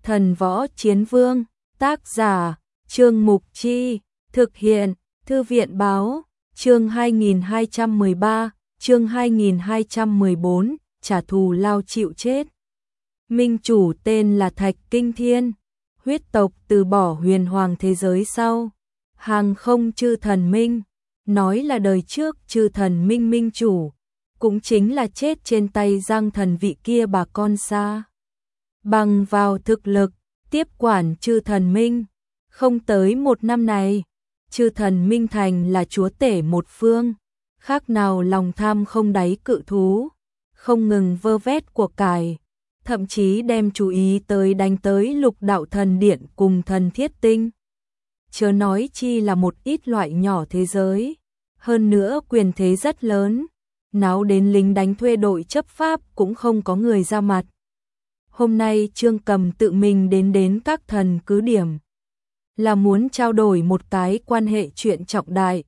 Thần Võ Chiến Vương, tác giả, Trương Mục Chi, thực hiện, Thư viện Báo, chương 2213, chương 2214, trả thù lao chịu chết. Minh chủ tên là Thạch Kinh Thiên, huyết tộc từ bỏ huyền hoàng thế giới sau. Hàng không chư thần minh, nói là đời trước chư thần minh minh chủ, cũng chính là chết trên tay Giang Thần vị kia bà con xa. Bằng vào thực lực, tiếp quản chư thần minh, không tới một năm này, chư thần minh thành là chúa tể một phương, khác nào lòng tham không đáy cự thú, không ngừng vơ vét của cải, thậm chí đem chú ý tới đánh tới Lục Đạo Thần Điện cùng Thần Thiết Tinh. Chớ nói chi là một ít loại nhỏ thế giới, hơn nữa quyền thế rất lớn, náo đến lính đánh thuê đội chấp pháp cũng không có người ra mặt. Hôm nay Trương Cầm tự mình đến các thần cứ điểm, là muốn trao đổi một cái quan hệ chuyện trọng đại.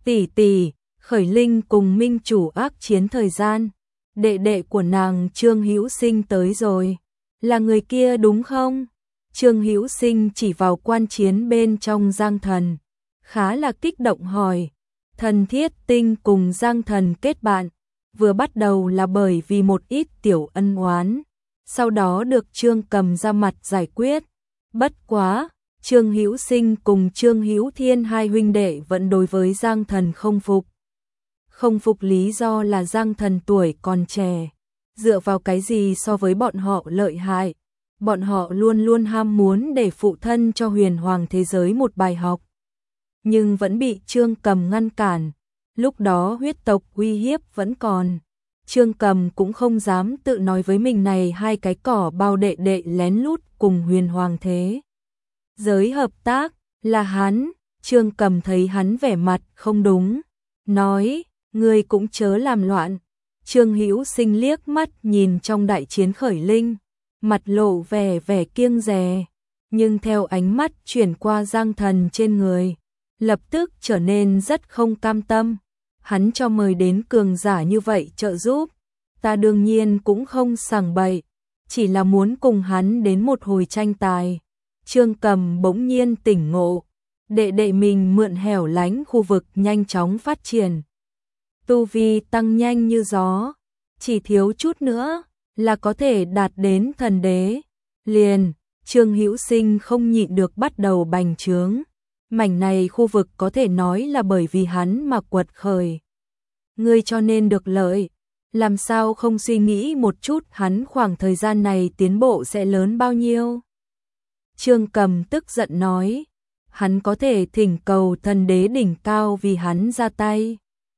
Tỷ, Khởi Linh cùng Minh chủ ác chiến thời gian, đệ đệ của nàng Trương Hữu Sinh tới rồi, là người kia đúng không? Trương Hữu Sinh chỉ vào quan chiến bên trong Giang Thần, khá là kích động hỏi. Thần Thiết Tinh cùng Giang Thần kết bạn, vừa bắt đầu là bởi vì một ít tiểu ân oán, sau đó được Trương Cầm ra mặt giải quyết. Bất quá, Trương Hữu Sinh cùng Trương Hữu Thiên hai huynh đệ vẫn đối với Giang Thần không phục. Không phục lý do là Giang Thần tuổi còn trẻ, dựa vào cái gì so với bọn họ lợi hại. Bọn họ luôn luôn ham muốn để phụ thân cho huyền hoàng thế giới một bài học, nhưng vẫn bị Trương Cầm ngăn cản. Lúc đó huyết tộc uy hiếp vẫn còn, Trương Cầm cũng không dám tự nói với mình này hai cái cỏ bao đệ đệ lén lút cùng huyền hoàng thế giới hợp tác, là hắn. Trương Cầm thấy hắn vẻ mặt không đúng, nói, ngươi cũng chớ làm loạn. Trương Hữu Sinh liếc mắt nhìn trong đại chiến Khởi Linh, mặt lộ vẻ kiêng dè, nhưng theo ánh mắt chuyển qua Giang Thần trên người, lập tức trở nên rất không cam tâm. Hắn cho mời đến cường giả như vậy trợ giúp, ta đương nhiên cũng không sảng bậy, chỉ là muốn cùng hắn đến một hồi tranh tài. Trương Cầm bỗng nhiên tỉnh ngộ, đệ đệ mình mượn hẻo lánh khu vực nhanh chóng phát triển, tu vi tăng nhanh như gió, chỉ thiếu chút nữa là có thể đạt đến thần đế. Liền, Trương Hữu Sinh không nhịn được bắt đầu bành trướng. Mảnh này khu vực có thể nói là bởi vì hắn mà quật khởi. Ngươi cho nên được lợi, làm sao không suy nghĩ một chút hắn khoảng thời gian này tiến bộ sẽ lớn bao nhiêu? Trương Cầm tức giận nói, hắn có thể thỉnh cầu thần đế đỉnh cao vì hắn ra tay.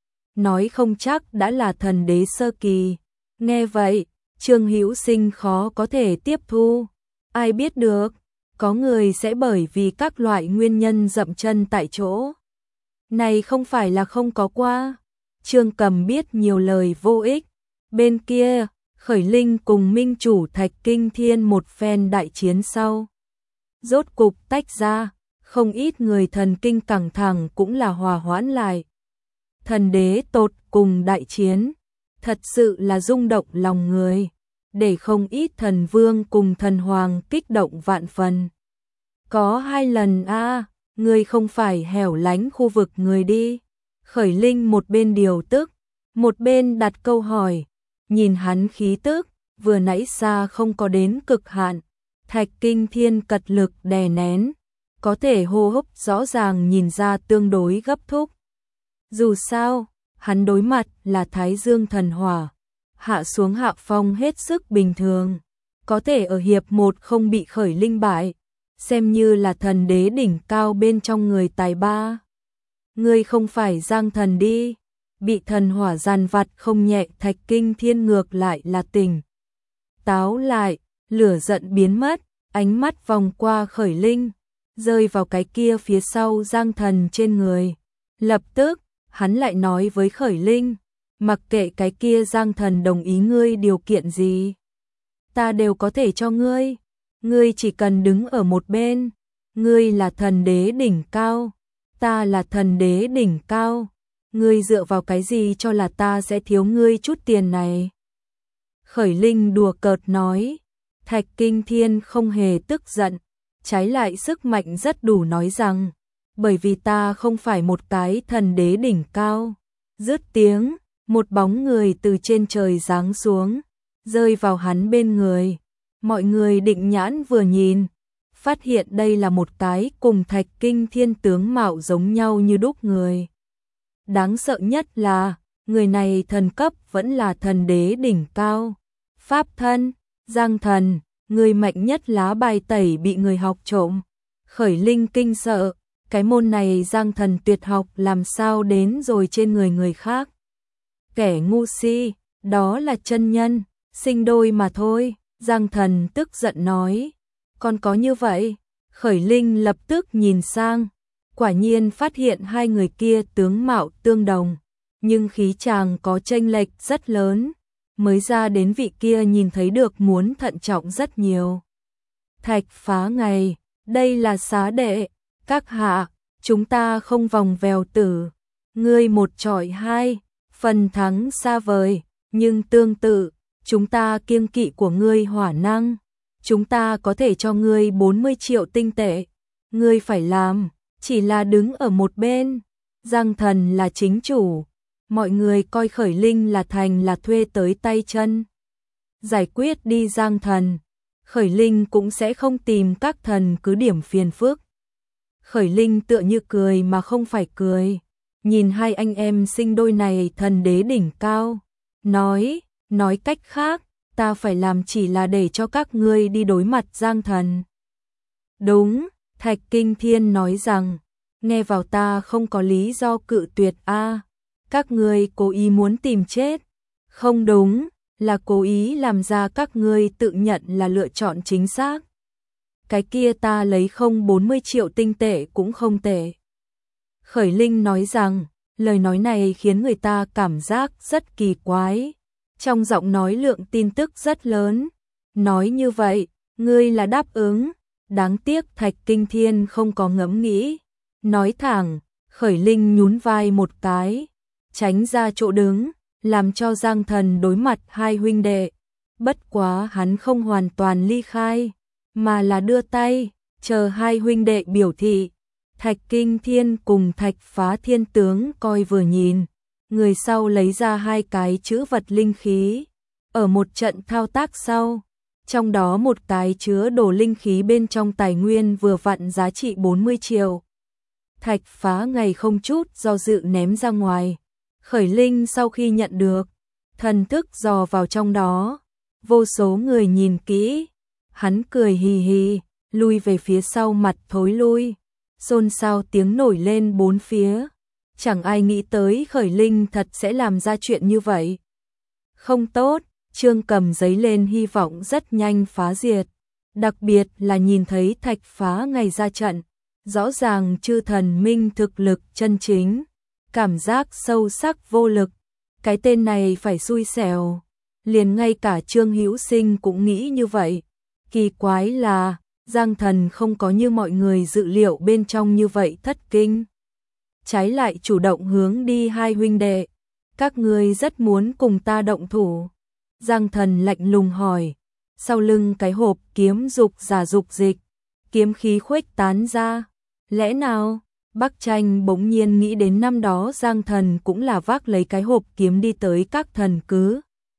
Nói không chắc đã là thần đế sơ kỳ. Nghe vậy, Trương Hữu Sinh khó có thể tiếp thu. Ai biết được, có người sẽ bởi vì các loại nguyên nhân dậm chân tại chỗ. Này không phải là không có qua. Trương Cầm biết nhiều lời vô ích. Bên kia, Khởi Linh cùng Minh chủ Thạch Kinh Thiên một phen đại chiến sau, rốt cục tách ra, không ít người thần kinh căng thẳng cũng là hòa hoãn lại. Thần đế tột cùng đại chiến, thật sự là rung động lòng người, để không ít thần vương cùng thần hoàng kích động vạn phần. Có 2 lần ngươi không phải hẻo lánh khu vực người đi. Khởi Linh một bên điều tức, một bên đặt câu hỏi, nhìn hắn khí tức, vừa nãy xa không có đến cực hạn. Thạch Kinh Thiên cật lực đè nén, có thể hô hấp rõ ràng nhìn ra tương đối gấp thúc. Dù sao, hắn đối mặt là Thái Dương thần hỏa, hạ xuống hạ phong hết sức bình thường, có thể ở hiệp 1 không bị Khởi Linh bại, xem như là thần đế đỉnh cao bên trong người tài ba. Ngươi không phải Giang Thần đi? Bị thần hỏa giàn vặt không nhẹ, Thạch Kinh Thiên ngược lại là tỉnh táo lại, lửa giận biến mất, ánh mắt vòng qua Khởi Linh, rơi vào cái kia phía sau Giang Thần trên người. Lập tức, hắn lại nói với Khởi Linh, mặc kệ cái kia Giang Thần đồng ý ngươi điều kiện gì, ta đều có thể cho ngươi. Ngươi chỉ cần đứng ở một bên. Ngươi là thần đế đỉnh cao, ta là thần đế đỉnh cao, ngươi dựa vào cái gì cho là ta sẽ thiếu ngươi chút tiền này? Khởi Linh đùa cợt nói, Thạch Kinh Thiên không hề tức giận, trái lại sức mạnh rất đủ nói rằng, bởi vì ta không phải một cái thần đế đỉnh cao. Dứt tiếng, một bóng người từ trên trời giáng xuống, rơi vào hắn bên người. Mọi người định nhãn vừa nhìn, phát hiện đây là một cái cùng Thạch Kinh Thiên tướng mạo giống nhau như đúc người. Đáng sợ nhất là, người này thần cấp vẫn là thần đế đỉnh cao. Pháp thân, Giang Thần, người mạnh nhất lá bài tẩy bị người học trộm. Khởi Linh kinh sợ, cái môn này Giang Thần tuyệt học làm sao đến rồi trên người khác. Kẻ ngu si, đó là chân nhân, sinh đôi mà thôi. Giang Thần tức giận nói, còn có như vậy? Khởi Linh lập tức nhìn sang, quả nhiên phát hiện hai người kia tướng mạo tương đồng, nhưng khí chàng có chênh lệch rất lớn. Mới ra đến vị kia nhìn thấy được muốn thận trọng rất nhiều. Thạch Phá Ngày, đây là xá đệ, các hạ, chúng ta không vòng vèo tử, ngươi một chọi hai, phần thắng xa vời, nhưng tương tự, chúng ta kiêng kỵ của ngươi hỏa năng, chúng ta có thể cho ngươi 40 triệu tinh tệ, ngươi phải làm, chỉ là đứng ở một bên. Giang Thần là chính chủ, mọi người coi Khởi Linh là thành là thuê tới tay chân. Giải quyết đi Giang Thần, Khởi Linh cũng sẽ không tìm các thần cứ điểm phiền phức. Khởi Linh tựa như cười mà không phải cười, nhìn hai anh em sinh đôi này thần đế đỉnh cao, nói cách khác, ta phải làm chỉ là để cho các ngươi đi đối mặt Giang Thần. Đúng, Thạch Kinh Thiên nói rằng, nghe vào ta không có lý do cự tuyệt a. Các ngươi cố ý muốn tìm chết. Không đúng, là cố ý làm ra các ngươi tự nhận là lựa chọn chính xác. Cái kia ta lấy không 40 triệu tinh tệ cũng không tệ. Khởi Linh nói rằng, lời nói này khiến người ta cảm giác rất kỳ quái. Trong giọng nói lượng tin tức rất lớn. Nói như vậy, ngươi là đáp ứng. Đáng tiếc Thạch Kinh Thiên không có ngẫm nghĩ. Nói thẳng, Khởi Linh nhún vai một cái, tránh ra chỗ đứng, làm cho Giang Thần đối mặt hai huynh đệ. Bất quá hắn không hoàn toàn ly khai, mà là đưa tay, chờ hai huynh đệ biểu thị. Thạch Kinh Thiên cùng Thạch Phá Thiên tướng coi vừa nhìn, người sau lấy ra hai cái chữ vật linh khí. Ở một trận thao tác sau, trong đó một cái chứa đồ linh khí bên trong tài nguyên vừa vặn giá trị 40 triệu. Thạch Phá Ngày không chút do dự ném ra ngoài. Khởi Linh sau khi nhận được, thần thức dò vào trong đó, vô số người nhìn kỹ, hắn cười hì hì, lui về phía sau mặt thối lui, xôn xao tiếng nổi lên bốn phía, chẳng ai nghĩ tới Khởi Linh thật sẽ làm ra chuyện như vậy. Không tốt, Trương Cầm giấy lên hy vọng rất nhanh phá diệt, đặc biệt là nhìn thấy Thạch Phá Ngày ra trận, rõ ràng chư thần minh thực lực chân chính. Cảm giác sâu sắc vô lực, cái tên này phải xui xẻo, liền ngay cả Trương Hữu Sinh cũng nghĩ như vậy. Kỳ quái là, Giang Thần không có như mọi người dự liệu bên trong như vậy thất kinh. Trái lại chủ động hướng đi hai huynh đệ, các ngươi rất muốn cùng ta động thủ. Giang Thần lạnh lùng hỏi, sau lưng cái hộp kiếm dục giả dục dịch, kiếm khí khuếch tán ra, lẽ nào? Bắc Tranh bỗng nhiên nghĩ đến năm đó Giang Thần cũng là vác lấy cái hộp kiếm đi tới các thần cứ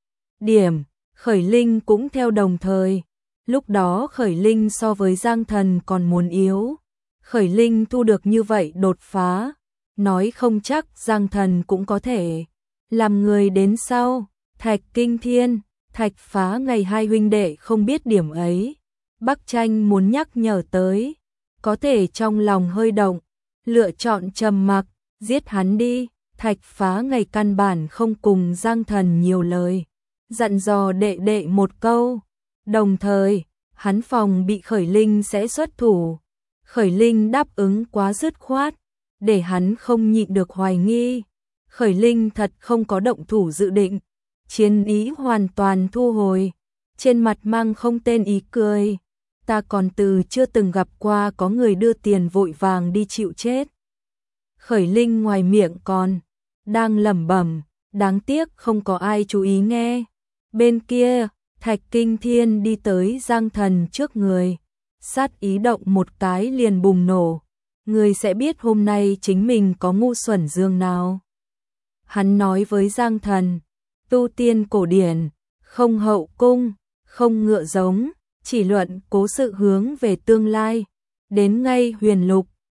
điểm, Khởi Linh cũng theo đồng thời. Lúc đó Khởi Linh so với Giang Thần còn muốn yếu. Khởi Linh thu được như vậy đột phá, nói không chắc Giang Thần cũng có thể làm người đến sau. Thạch Kinh Thiên, Thạch Phá Ngày hai huynh đệ không biết điểm ấy. Bắc Tranh muốn nhắc nhở tới, có thể trong lòng hơi động, lựa chọn trầm mặc, giết hắn đi. Thạch Phá Ngày căn bản không cùng Giang Thần nhiều lời, dặn dò đệ đệ một câu, đồng thời hắn phòng bị Khởi Linh sẽ xuất thủ. Khởi Linh đáp ứng quá dứt khoát, để hắn không nhịn được hoài nghi. Khởi Linh thật không có động thủ dự định, chiến ý hoàn toàn thu hồi, trên mặt mang không tên ý cười. Ta còn từ chưa từng gặp qua có người đưa tiền vội vàng đi chịu chết. Khởi Linh ngoài miệng còn đang lẩm bẩm, đáng tiếc không có ai chú ý nghe. Bên kia, Thạch Kinh Thiên đi tới Giang Thần trước người, sát ý động một cái liền bùng nổ. Người sẽ biết hôm nay chính mình có ngu xuẩn dương nào. Hắn nói với Giang Thần, tu tiên cổ điển, không hậu cung, không ngựa giống, chỉ luận cố sự hướng về tương lai. Đến ngay huyền lục,